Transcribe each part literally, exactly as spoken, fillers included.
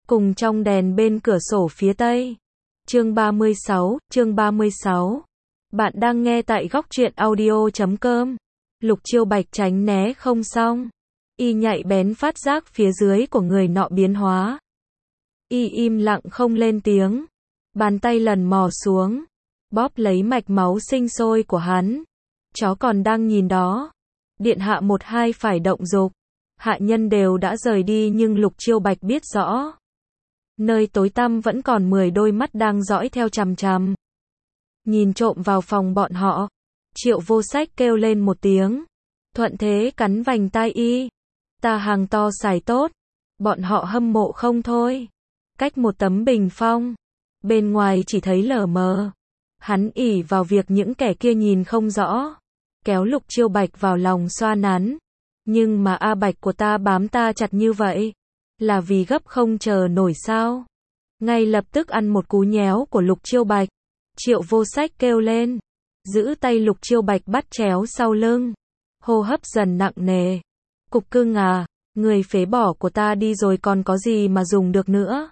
cùng trong đèn bên cửa sổ phía tây. Chương ba mươi sáu, chương ba mươi sáu. Bạn đang nghe tại góc truyện audio chấm com. Lục Chiêu Bạch tránh né không xong. Y nhạy bén phát giác phía dưới của người nọ biến hóa. Y im lặng không lên tiếng. Bàn tay lần mò xuống, bóp lấy mạch máu sinh sôi của hắn. Chó còn đang nhìn đó. Điện hạ một hai phải động dục. Hạ nhân đều đã rời đi nhưng Lục Chiêu Bạch biết rõ. Nơi tối tăm vẫn còn mười đôi mắt đang dõi theo chằm chằm. Nhìn trộm vào phòng bọn họ. Triệu Vô Sách kêu lên một tiếng. Thuận thế cắn vành tai y. Ta hàng to xài tốt. Bọn họ hâm mộ không thôi. Cách một tấm bình phong. Bên ngoài chỉ thấy lờ mờ. Hắn ỷ vào việc những kẻ kia nhìn không rõ. Kéo Lục Chiêu Bạch vào lòng xoa nắn. Nhưng mà A Bạch của ta bám ta chặt như vậy. Là vì gấp không chờ nổi sao? Ngay lập tức ăn một cú nhéo của Lục Chiêu Bạch. Triệu Vô Sách kêu lên. Giữ tay Lục Chiêu Bạch bắt chéo sau lưng. Hô hấp dần nặng nề. Cục cưng à, người phế bỏ của ta đi rồi còn có gì mà dùng được nữa.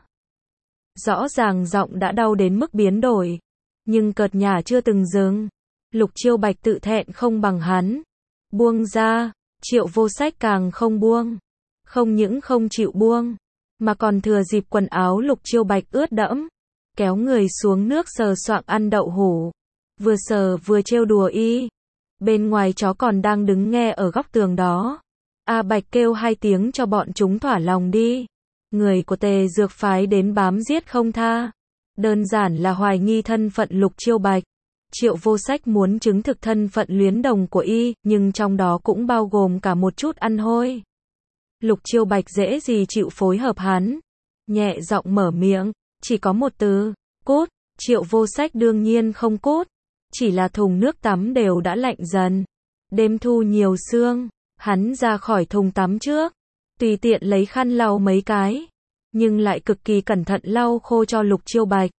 Rõ ràng giọng đã đau đến mức biến đổi. Nhưng cợt nhả chưa từng dừng. Lục Chiêu Bạch tự thẹn không bằng hắn. Buông ra. Triệu Vô Sách càng không buông. Không những không chịu buông, mà còn thừa dịp quần áo Lục Chiêu Bạch ướt đẫm, kéo người xuống nước sờ soạng ăn đậu hũ. Vừa sờ vừa trêu đùa y. Bên ngoài chó còn đang đứng nghe ở góc tường đó. A Bạch kêu hai tiếng cho bọn chúng thỏa lòng đi. Người của Tề Dược phái đến bám giết không tha. Đơn giản là hoài nghi thân phận Lục Chiêu Bạch. Triệu Vô Sách muốn chứng thực thân phận luyến đồng của y, nhưng trong đó cũng bao gồm cả một chút ăn hôi. Lục Chiêu Bạch dễ gì chịu phối hợp hắn. Nhẹ giọng mở miệng, chỉ có một từ, cút. Triệu Vô Sách đương nhiên không cút. Chỉ là thùng nước tắm đều đã lạnh dần. Đêm thu nhiều sương, hắn ra khỏi thùng tắm trước. Tùy tiện lấy khăn lau mấy cái. Nhưng lại cực kỳ cẩn thận lau khô cho Lục Chiêu Bạch.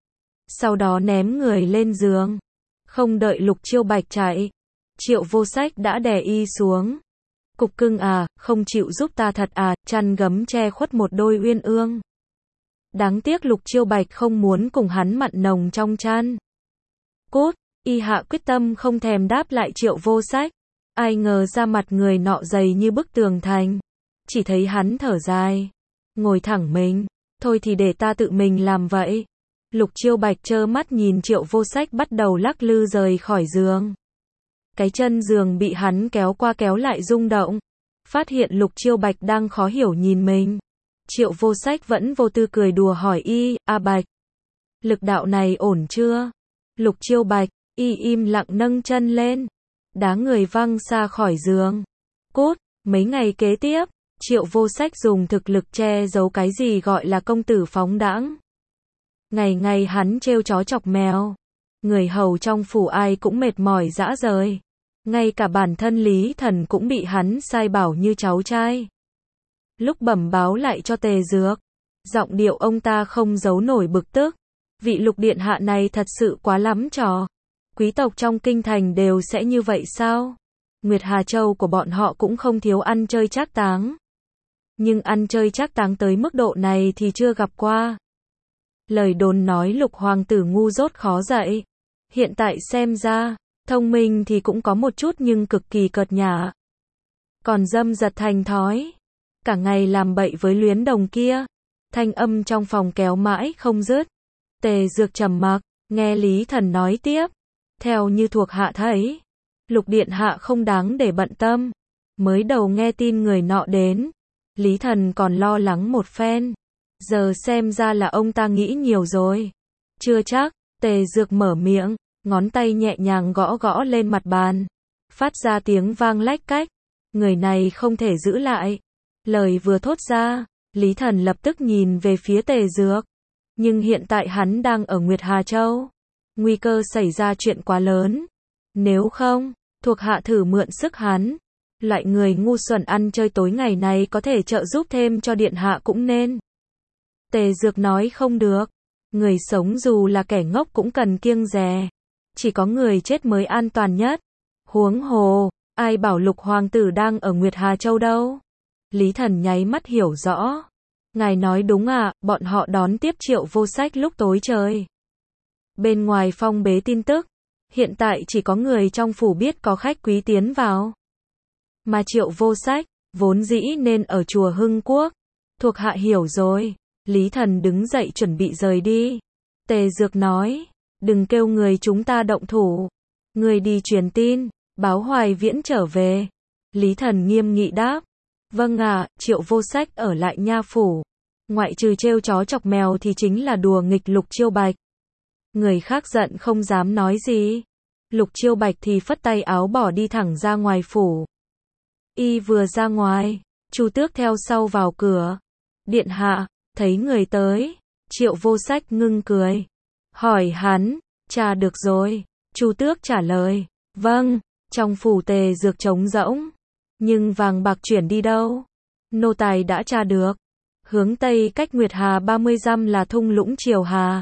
Sau đó ném người lên giường. Không đợi Lục Chiêu Bạch chạy. Triệu Vô Sách đã đè y xuống. Cục cưng à, không chịu giúp ta thật à, chăn gấm che khuất một đôi uyên ương. Đáng tiếc Lục Chiêu Bạch không muốn cùng hắn mặn nồng trong chăn. Cút, y hạ quyết tâm không thèm đáp lại Triệu Vô Sách. Ai ngờ ra mặt người nọ dày như bức tường thành. Chỉ thấy hắn thở dài. Ngồi thẳng mình, thôi thì để ta tự mình làm vậy. Lục Chiêu Bạch trơ mắt nhìn Triệu Vô Sách bắt đầu lắc lư rời khỏi giường. Cái chân giường bị hắn kéo qua kéo lại rung động. Phát hiện Lục Chiêu Bạch đang khó hiểu nhìn mình. Triệu Vô Sách vẫn vô tư cười đùa hỏi y, A Bạch. Lực đạo này ổn chưa? Lục Chiêu Bạch, y im lặng nâng chân lên. Đá người văng xa khỏi giường. Cút, mấy ngày kế tiếp, Triệu Vô Sách dùng thực lực che giấu cái gì gọi là công tử phóng đãng. Ngày ngày hắn trêu chó chọc mèo. Người hầu trong phủ ai cũng mệt mỏi rã rời. Ngay cả bản thân Lý Thần cũng bị hắn sai bảo như cháu trai. Lúc bẩm báo lại cho Tề Dược, giọng điệu ông ta không giấu nổi bực tức. Vị Lục điện hạ này thật sự quá lắm trò. Quý tộc trong kinh thành đều sẽ như vậy sao? Nguyệt Hà Châu của bọn họ cũng không thiếu ăn chơi trác táng. Nhưng ăn chơi trác táng tới mức độ này thì chưa gặp qua. Lời đồn nói Lục hoàng tử ngu dốt khó dạy. Hiện tại xem ra, thông minh thì cũng có một chút nhưng cực kỳ cợt nhả. Còn dâm dật thành thói. Cả ngày làm bậy với luyến đồng kia. Thanh âm trong phòng kéo mãi không dứt. Tề Dược trầm mặc, nghe Lý Thần nói tiếp. Theo như thuộc hạ thấy, Lục điện hạ không đáng để bận tâm. Mới đầu nghe tin người nọ đến, Lý Thần còn lo lắng một phen. Giờ xem ra là ông ta nghĩ nhiều rồi. Chưa chắc. Tề Dược mở miệng, ngón tay nhẹ nhàng gõ gõ lên mặt bàn. Phát ra tiếng vang lách cách. Người này không thể giữ lại. Lời vừa thốt ra, Lý Thần lập tức nhìn về phía Tề Dược. Nhưng hiện tại hắn đang ở Nguyệt Hà Châu. Nguy cơ xảy ra chuyện quá lớn. Nếu không, thuộc hạ thử mượn sức hắn. Loại người ngu xuẩn ăn chơi tối ngày này có thể trợ giúp thêm cho điện hạ cũng nên. Tề Dược nói không được. Người sống dù là kẻ ngốc cũng cần kiêng dè. Chỉ có người chết mới an toàn nhất. Huống hồ, ai bảo Lục hoàng tử đang ở Nguyệt Hà Châu đâu. Lý Thần nháy mắt hiểu rõ. Ngài nói đúng ạ, bọn họ đón tiếp Triệu Vô Sách lúc tối trời. Bên ngoài phong bế tin tức, hiện tại chỉ có người trong phủ biết có khách quý tiến vào. Mà Triệu Vô Sách, vốn dĩ nên ở chùa Hưng Quốc. Thuộc hạ hiểu rồi. Lý Thần đứng dậy chuẩn bị rời đi. Tề Dược nói, đừng kêu người chúng ta động thủ. Người đi truyền tin, báo Hoài Viễn trở về. Lý Thần nghiêm nghị đáp. Vâng ạ, Triệu Vô Sách ở lại nha phủ. Ngoại trừ trêu chó chọc mèo thì chính là đùa nghịch Lục Chiêu Bạch. Người khác giận không dám nói gì. Lục Chiêu Bạch thì phất tay áo bỏ đi thẳng ra ngoài phủ. Y vừa ra ngoài, Chu Tước theo sau vào cửa. Điện hạ, thấy người tới. Triệu Vô Sách ngưng cười. Hỏi hắn, tra được rồi. Chu Tước trả lời. Vâng, trong phủ Tề Dược trống rỗng. Nhưng vàng bạc chuyển đi đâu? Nô tài đã tra được. Hướng Tây cách Nguyệt Hà ba mươi dặm là thung lũng Triều Hà.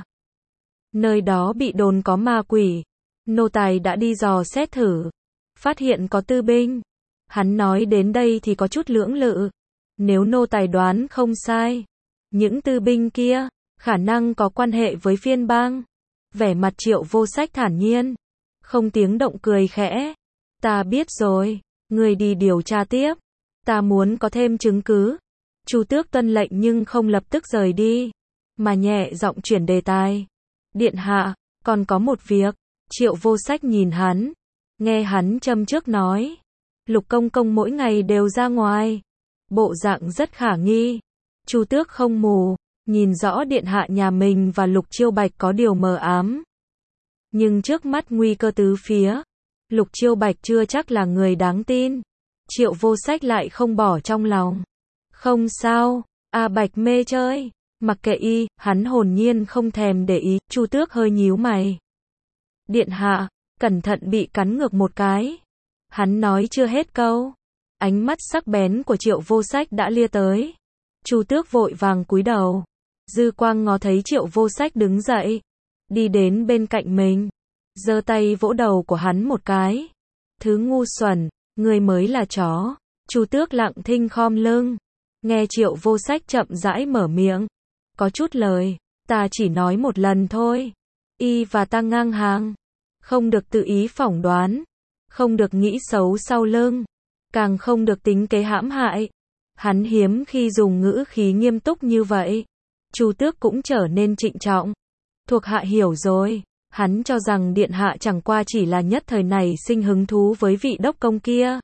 Nơi đó bị đồn có ma quỷ. Nô tài đã đi dò xét thử. Phát hiện có tư binh. Hắn nói đến đây thì có chút lưỡng lự. Nếu nô tài đoán không sai, những tư binh kia, khả năng có quan hệ với phiên bang. Vẻ mặt Triệu Vô Sách thản nhiên. Không tiếng động cười khẽ. Ta biết rồi. Người đi điều tra tiếp. Ta muốn có thêm chứng cứ. Chu Tước tuân lệnh nhưng không lập tức rời đi. Mà nhẹ giọng chuyển đề tài. Điện hạ, còn có một việc. Triệu Vô Sách nhìn hắn. Nghe hắn châm trước nói. Lục công công mỗi ngày đều ra ngoài. Bộ dạng rất khả nghi. Chu Tước không mù. Nhìn rõ điện hạ nhà mình và Lục Chiêu Bạch có điều mờ ám. Nhưng trước mắt nguy cơ tứ phía. Lục Chiêu Bạch chưa chắc là người đáng tin. Triệu Vô Sách lại không bỏ trong lòng. Không sao, A Bạch mê chơi. Mặc kệ y, hắn hồn nhiên không thèm để ý. Chu Tước hơi nhíu mày. Điện hạ, cẩn thận bị cắn ngược một cái. Hắn nói chưa hết câu. Ánh mắt sắc bén của Triệu Vô Sách đã lia tới. Chu Tước vội vàng cúi đầu. Dư quang ngó thấy Triệu Vô Sách đứng dậy. Đi đến bên cạnh mình. Giơ tay vỗ đầu của hắn một cái. Thứ ngu xuẩn, người mới là chó. Chu Tước lặng thinh khom lưng. Nghe Triệu Vô Sách chậm rãi mở miệng. Có chút lời. Ta chỉ nói một lần thôi. Y và ta ngang hàng. Không được tự ý phỏng đoán. Không được nghĩ xấu sau lưng. Càng không được tính kế hãm hại. Hắn hiếm khi dùng ngữ khí nghiêm túc như vậy. Chu Tước cũng trở nên trịnh trọng. Thuộc hạ hiểu rồi. Hắn cho rằng điện hạ chẳng qua chỉ là nhất thời này sinh hứng thú với vị đốc công kia.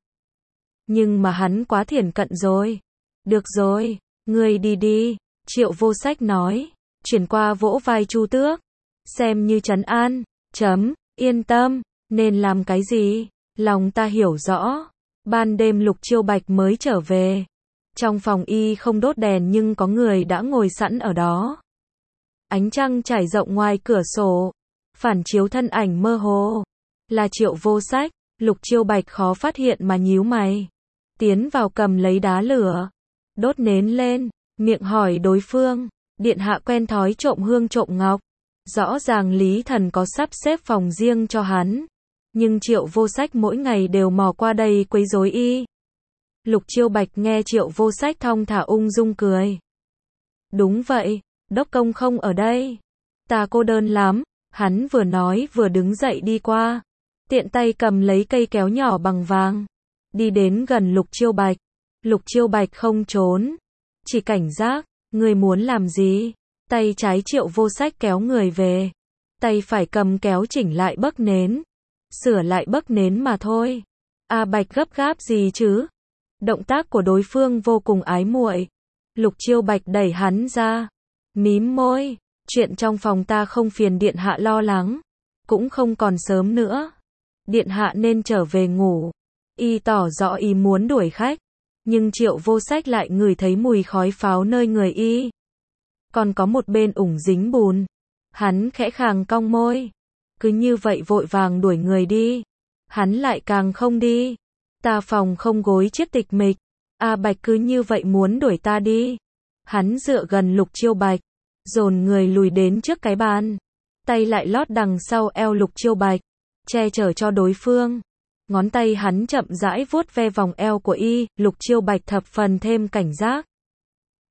Nhưng mà hắn quá thiển cận rồi. Được rồi, ngươi đi đi. Triệu Vô Sách nói. Chuyển qua vỗ vai Chu Tước. Xem như trấn an. Chấm, yên tâm. Nên làm cái gì? Lòng ta hiểu rõ. Ban đêm Lục Chiêu Bạch mới trở về. Trong phòng y không đốt đèn nhưng có người đã ngồi sẵn ở đó. Ánh trăng trải rộng ngoài cửa sổ. Phản chiếu thân ảnh mơ hồ. Là Triệu Vô Sách. Lục Chiêu Bạch khó phát hiện mà nhíu mày. Tiến vào cầm lấy đá lửa. Đốt nến lên. Miệng hỏi đối phương. Điện hạ quen thói trộm hương trộm ngọc. Rõ ràng Lý Thần có sắp xếp phòng riêng cho hắn. Nhưng Triệu Vô Sách mỗi ngày đều mò qua đây quấy rối y. Lục Chiêu Bạch nghe Triệu Vô Sách thong thả ung dung cười. Đúng vậy, đốc công không ở đây. Ta cô đơn lắm. Hắn vừa nói vừa đứng dậy đi qua. Tiện tay cầm lấy cây kéo nhỏ bằng vàng. Đi đến gần Lục Chiêu Bạch. Lục Chiêu Bạch không trốn. Chỉ cảnh giác. Người muốn làm gì? Tay trái Triệu Vô Sách kéo người về. Tay phải cầm kéo chỉnh lại bấc nến. Sửa lại bấc nến mà thôi. A Bạch gấp gáp gì chứ? Động tác của đối phương vô cùng ái muội. Lục Chiêu Bạch đẩy hắn ra. Mím môi. Chuyện trong phòng ta không phiền điện hạ lo lắng. Cũng không còn sớm nữa. Điện hạ nên trở về ngủ. Y tỏ rõ ý muốn đuổi khách. Nhưng Triệu Vô Sách lại ngửi thấy mùi khói pháo nơi người y. Còn có một bên ủng dính bùn. Hắn khẽ khàng cong môi. Cứ như vậy vội vàng đuổi người đi. Hắn lại càng không đi. Ta phòng không gối chiếc tịch mịch. A Bạch cứ như vậy muốn đuổi ta đi. Hắn dựa gần Lục Chiêu Bạch. Dồn người lùi đến trước cái bàn. Tay lại lót đằng sau eo Lục Chiêu Bạch. Che chở cho đối phương. Ngón tay hắn chậm rãi vuốt ve vòng eo của y. Lục Chiêu Bạch thập phần thêm cảnh giác.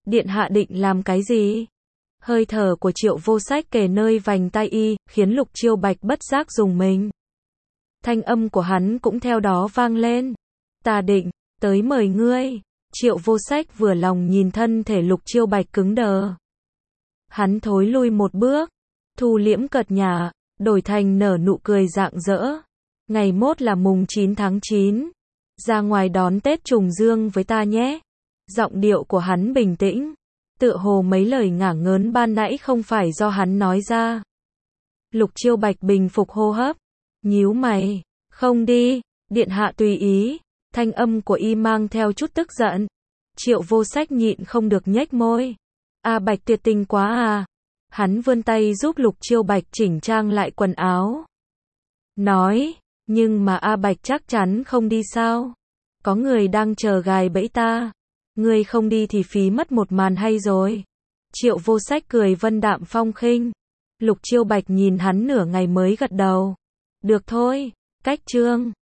Điện hạ định làm cái gì? Hơi thở của Triệu Vô Sách kề nơi vành tai y, khiến Lục Chiêu Bạch bất giác rùng mình. Thanh âm của hắn cũng theo đó vang lên. Ta định, tới mời ngươi. Triệu Vô Sách vừa lòng nhìn thân thể Lục Chiêu Bạch cứng đờ. Hắn thối lui một bước, thu liễm cợt nhả, đổi thành nở nụ cười rạng rỡ. Ngày mốt là mùng chín tháng chín. Ra ngoài đón Tết trùng dương với ta nhé. Giọng điệu của hắn bình tĩnh. Tựa hồ mấy lời ngả ngớn ban nãy không phải do hắn nói ra. Lục Chiêu Bạch bình phục hô hấp. Nhíu mày. Không đi. Điện hạ tùy ý. Thanh âm của y mang theo chút tức giận. Triệu Vô Sách nhịn không được nhếch môi. A Bạch tuyệt tình quá à. Hắn vươn tay giúp Lục Chiêu Bạch chỉnh trang lại quần áo. Nói. Nhưng mà A Bạch chắc chắn không đi sao? Có người đang chờ gài bẫy ta. Ngươi không đi thì phí mất một màn hay rồi. Triệu Vô Sách cười vân đạm phong khinh. Lục Chiêu Bạch nhìn hắn nửa ngày mới gật đầu. Được thôi, cách chương.